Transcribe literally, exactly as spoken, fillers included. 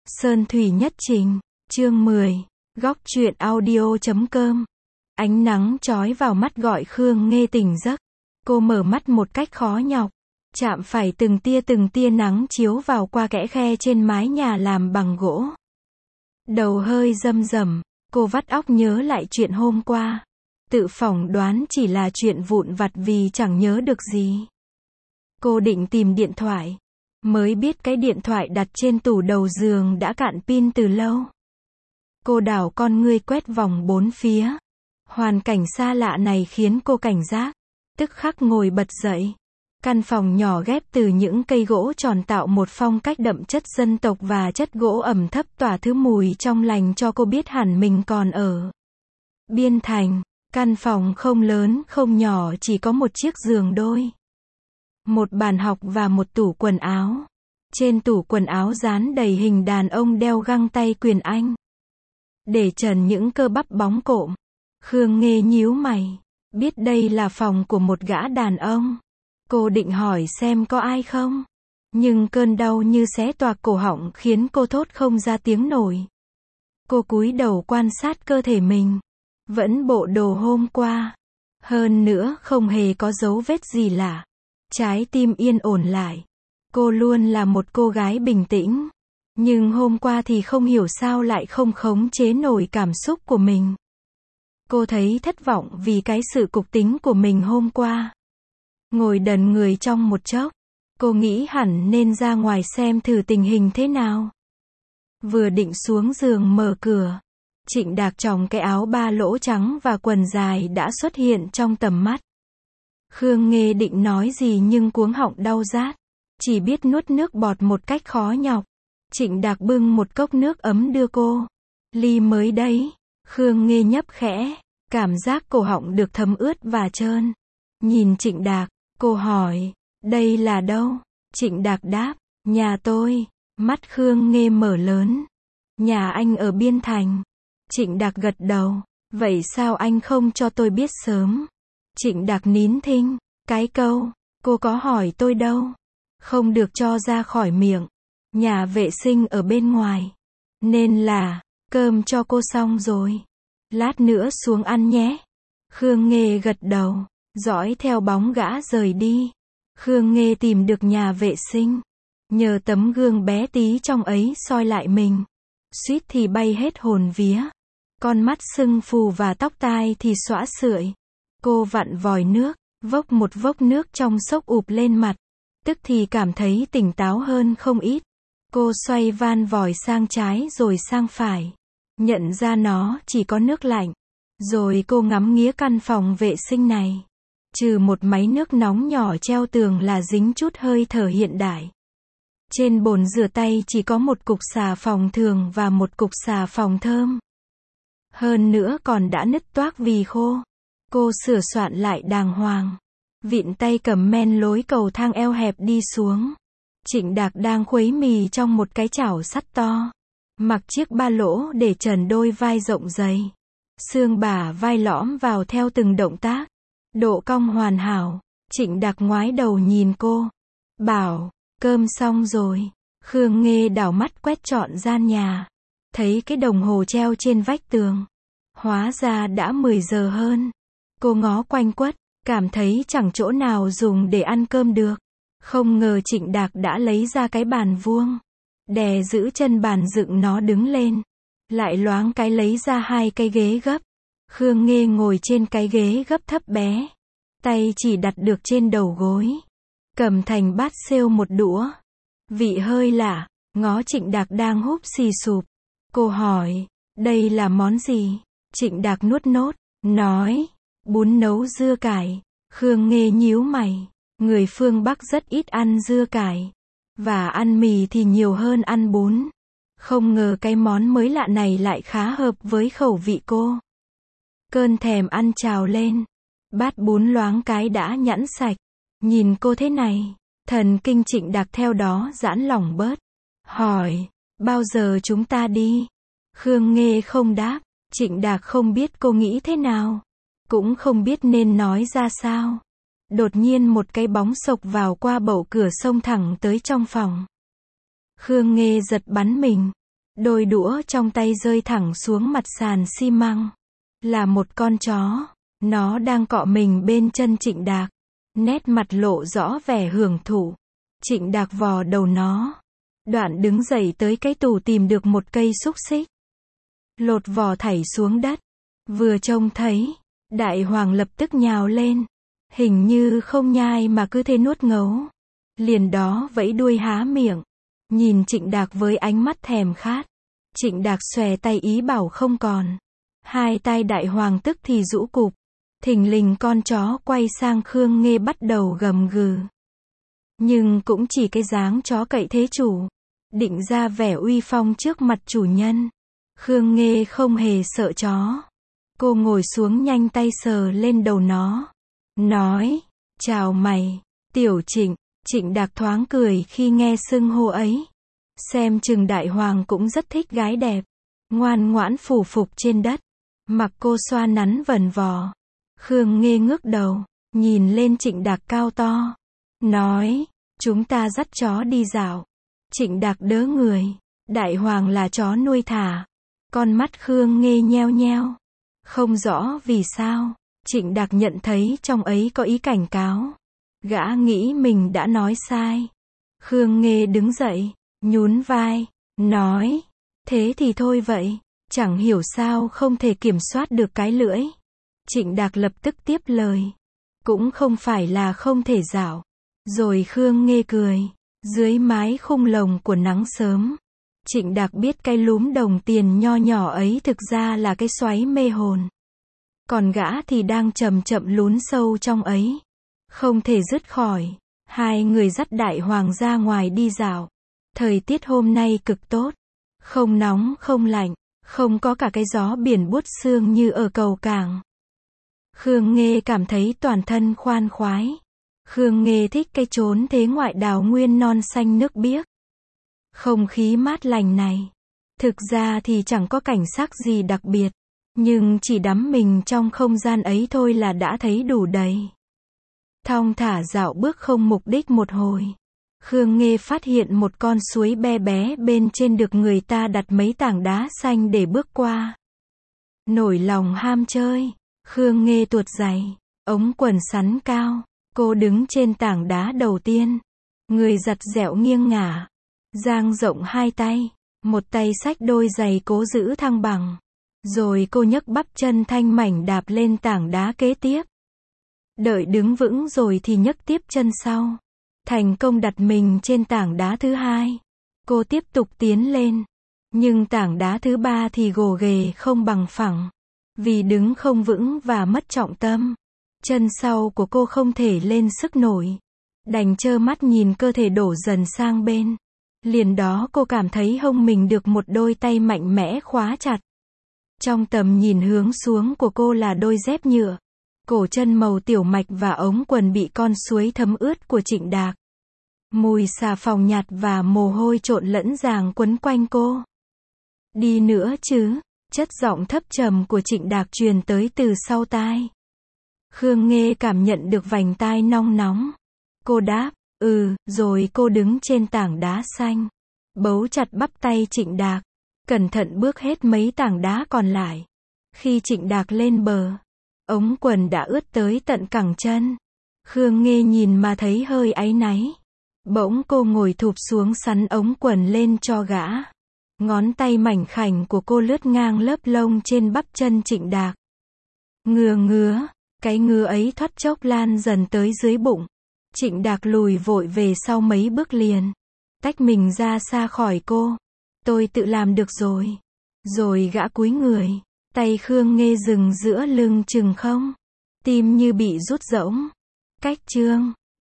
Sơn Thủy Nhất Trình, chương mười, góc truyện audio chấm com. Ánh nắng chói vào mắt gọi Khương Nghê tỉnh giấc. Cô mở mắt một cách khó nhọc, chạm phải từng tia từng tia nắng chiếu vào qua kẽ khe trên mái nhà làm bằng gỗ. Đầu hơi râm rầm, cô vắt óc nhớ lại chuyện hôm qua. Tự phỏng đoán chỉ là chuyện vụn vặt vì chẳng nhớ được gì. Cô định tìm điện thoại, mới biết cái điện thoại đặt trên tủ đầu giường đã cạn pin từ lâu. Cô đảo con ngươi quét vòng bốn phía. Hoàn cảnh xa lạ này khiến cô cảnh giác, tức khắc ngồi bật dậy. Căn phòng nhỏ ghép từ những cây gỗ tròn tạo một phong cách đậm chất dân tộc và chất gỗ ẩm thấp tỏa thứ mùi trong lành cho cô biết hẳn mình còn ở Biên Thành. Căn phòng không lớn không nhỏ, chỉ có một chiếc giường đôi, một bàn học và một tủ quần áo. Trên tủ quần áo dán đầy hình đàn ông đeo găng tay quyền Anh, để trần những cơ bắp bóng cộm. Khương Nghê nhíu mày, biết đây là phòng của một gã đàn ông. Cô định hỏi xem có ai không, nhưng cơn đau như xé toạc cổ họng khiến cô thốt không ra tiếng nổi. Cô cúi đầu quan sát cơ thể mình, vẫn bộ đồ hôm qua, hơn nữa không hề có dấu vết gì lạ. Trái tim yên ổn lại. Cô luôn là một cô gái bình tĩnh, nhưng hôm qua thì không hiểu sao lại không khống chế nổi cảm xúc của mình. Cô thấy thất vọng vì cái sự cục tính của mình hôm qua. Ngồi đần người trong một chốc, cô nghĩ hẳn nên ra ngoài xem thử tình hình thế nào. Vừa định xuống giường mở cửa, Trịnh Đạc trong cái áo ba lỗ trắng và quần dài đã xuất hiện trong tầm mắt. Khương Nghê định nói gì nhưng cuống họng đau rát, chỉ biết nuốt nước bọt một cách khó nhọc. Trịnh Đạc bưng một cốc nước ấm đưa cô. Ly mới đấy. Khương Nghê nhấp khẽ, cảm giác cổ họng được thấm ướt và trơn. Nhìn Trịnh Đạc, cô hỏi, đây là đâu? Trịnh Đạc đáp, nhà tôi. Mắt Khương Nghê mở lớn. Nhà anh ở Biên Thành. Trịnh Đạc gật đầu, vậy sao anh không cho tôi biết sớm? Trịnh Đạc nín thinh, cái câu, cô có hỏi tôi đâu, không được cho ra khỏi miệng. Nhà vệ sinh ở bên ngoài, nên là, cơm cho cô xong rồi, lát nữa xuống ăn nhé. Khương Nghê gật đầu, dõi theo bóng gã rời đi. Khương Nghê tìm được nhà vệ sinh, nhờ tấm gương bé tí trong ấy soi lại mình, suýt thì bay hết hồn vía. Con mắt sưng phù và tóc tai thì xõa sưởi. Cô vặn vòi nước, vốc một vốc nước trong xốc ụp lên mặt, tức thì cảm thấy tỉnh táo hơn không ít. Cô xoay van vòi sang trái rồi sang phải, nhận ra nó chỉ có nước lạnh. Rồi cô ngắm nghía căn phòng vệ sinh này. Trừ một máy nước nóng nhỏ treo tường là dính chút hơi thở hiện đại. Trên bồn rửa tay chỉ có một cục xà phòng thường và một cục xà phòng thơm. Hơn nữa còn đã nứt toác vì khô. Cô sửa soạn lại đàng hoàng, vịn tay cầm men lối cầu thang eo hẹp đi xuống. Trịnh Đạc đang khuấy mì trong một cái chảo sắt to, mặc chiếc ba lỗ để trần đôi vai rộng dày. Xương bả vai lõm vào theo từng động tác, độ cong hoàn hảo. Trịnh Đạc ngoái đầu nhìn cô, bảo, cơm xong rồi. Khương Nghê đảo mắt quét trọn gian nhà, thấy cái đồng hồ treo trên vách tường. Hóa ra đã mười giờ hơn. Cô ngó quanh quất, cảm thấy chẳng chỗ nào dùng để ăn cơm được. Không ngờ Trịnh Đạc đã lấy ra cái bàn vuông, đè giữ chân bàn dựng nó đứng lên. Lại loáng cái lấy ra hai cái ghế gấp. Khương Nghê ngồi trên cái ghế gấp thấp bé, tay chỉ đặt được trên đầu gối, cầm thành bát xêu một đũa. Vị hơi lạ, ngó Trịnh Đạc đang húp xì sụp. Cô hỏi, đây là món gì? Trịnh Đạc nuốt nốt, nói, bún nấu dưa cải. Khương Nghê nhíu mày, người phương Bắc rất ít ăn dưa cải, và ăn mì thì nhiều hơn ăn bún. Không ngờ cái món mới lạ này lại khá hợp với khẩu vị cô. Cơn thèm ăn trào lên, bát bún loáng cái đã nhẵn sạch. Nhìn cô thế này, thần kinh Trịnh Đạc theo đó giãn lỏng bớt. Hỏi, bao giờ chúng ta đi? Khương Nghê không đáp. Trịnh Đạc không biết cô nghĩ thế nào, cũng không biết nên nói ra sao. Đột nhiên một cái bóng xộc vào qua bậu cửa xông thẳng tới trong phòng. Khương Nghê giật bắn mình, Đôi đũa trong tay rơi thẳng xuống mặt sàn xi măng. Là một con chó. Nó đang cọ mình bên chân Trịnh Đạc. Nét mặt lộ rõ vẻ hưởng thụ. Trịnh Đạc vò đầu nó. Đoạn đứng dậy tới cái tủ tìm được một cây xúc xích. Lột vỏ thảy xuống đất. Vừa trông thấy, Đại Hoàng lập tức nhào lên. Hình như không nhai mà cứ thế nuốt ngấu. Liền đó vẫy đuôi há miệng. Nhìn Trịnh Đạc với ánh mắt thèm khát. Trịnh Đạc xòe tay ý bảo không còn. Hai tai Đại Hoàng tức thì rũ cụp. Thình lình con chó quay sang Khương Nghê bắt đầu gầm gừ. Nhưng cũng chỉ cái dáng chó cậy thế chủ. Định ra vẻ uy phong trước mặt chủ nhân. Khương Nghê không hề sợ chó. Cô ngồi xuống nhanh tay sờ lên đầu nó. Nói, chào mày, Tiểu Trịnh. Trịnh Đạc thoáng cười khi nghe xưng hô ấy. Xem chừng Đại Hoàng cũng rất thích gái đẹp. Ngoan ngoãn phủ phục trên đất. Mặc cô xoa nắn vần vò. Khương Nghê ngước đầu, nhìn lên Trịnh Đạc cao to. Nói, chúng ta dắt chó đi dạo. Trịnh Đạc đớ người. Đại Hoàng là chó nuôi thả. Con mắt Khương Nghê nheo nheo. Không rõ vì sao, Trịnh Đạc nhận thấy trong ấy có ý cảnh cáo. Gã nghĩ mình đã nói sai. Khương Nghê đứng dậy, nhún vai, nói, thế thì thôi vậy, chẳng hiểu sao không thể kiểm soát được cái lưỡi. Trịnh Đạc lập tức tiếp lời, cũng không phải là không thể dạo. Rồi Khương Nghê cười, dưới mái khung lồng của nắng sớm. Trịnh Đạc biết cái lúm đồng tiền nho nhỏ ấy thực ra là cái xoáy mê hồn. Còn gã thì đang chậm chậm lún sâu trong ấy. Không thể dứt khỏi. Hai người dắt Đại Hoàng ra ngoài đi dạo. Thời tiết hôm nay cực tốt. Không nóng không lạnh. Không có cả cái gió biển buốt xương như ở cầu cảng. Khương Nghê cảm thấy toàn thân khoan khoái. Khương Nghê thích cái chốn thế ngoại đào nguyên non xanh nước biếc. Không khí mát lành này. Thực ra thì chẳng có cảnh sắc gì đặc biệt. Nhưng chỉ đắm mình trong không gian ấy thôi là đã thấy đủ đầy. Thong thả dạo bước không mục đích một hồi. Khương Nghê phát hiện một con suối be bé bên trên được người ta đặt mấy tảng đá xanh để bước qua. Nổi lòng ham chơi. Khương Nghê tuột giày. Ống quần sắn cao. Cô đứng trên tảng đá đầu tiên. Người giặt dẹo nghiêng ngả. Dang rộng hai tay. Một tay xách đôi giày cố giữ thăng bằng. Rồi cô nhấc bắp chân thanh mảnh đạp lên tảng đá kế tiếp. Đợi đứng vững rồi thì nhấc tiếp chân sau. Thành công đặt mình trên tảng đá thứ hai. Cô tiếp tục tiến lên. Nhưng tảng đá thứ ba thì gồ ghề không bằng phẳng. Vì đứng không vững và mất trọng tâm. Chân sau của cô không thể lên sức nổi. Đành trơ mắt nhìn cơ thể đổ dần sang bên. Liền đó cô cảm thấy hông mình được một đôi tay mạnh mẽ khóa chặt. Trong tầm nhìn hướng xuống của cô là đôi dép nhựa. Cổ chân màu tiểu mạch và ống quần bị con suối thấm ướt của Trịnh Đạc. Mùi xà phòng nhạt và mồ hôi trộn lẫn ràng quấn quanh cô. Đi nữa chứ, chất giọng thấp trầm của Trịnh Đạc truyền tới từ sau tai. Khương Nghê cảm nhận được vành tai nong nóng. Cô đáp, ừ, rồi cô đứng trên tảng đá xanh. Bấu chặt bắp tay Trịnh Đạc. Cẩn thận bước hết mấy tảng đá còn lại. Khi Trịnh Đạc lên bờ, ống quần đã ướt tới tận cẳng chân. Khương Nghê nhìn mà thấy hơi áy náy. Bỗng cô ngồi thụp xuống sắn ống quần lên cho gã. Ngón tay mảnh khảnh của cô lướt ngang lớp lông trên bắp chân Trịnh Đạc. Ngứa ngứa, cái ngứa ấy thoát chốc lan dần tới dưới bụng. Trịnh Đạc lùi vội về sau mấy bước liền. Tách mình ra xa khỏi cô. Tôi tự làm được rồi. Rồi gã cúi người. Tay Khương Nghê dừng giữa lưng chừng không. Tim như bị rút rỗng. Cách chương.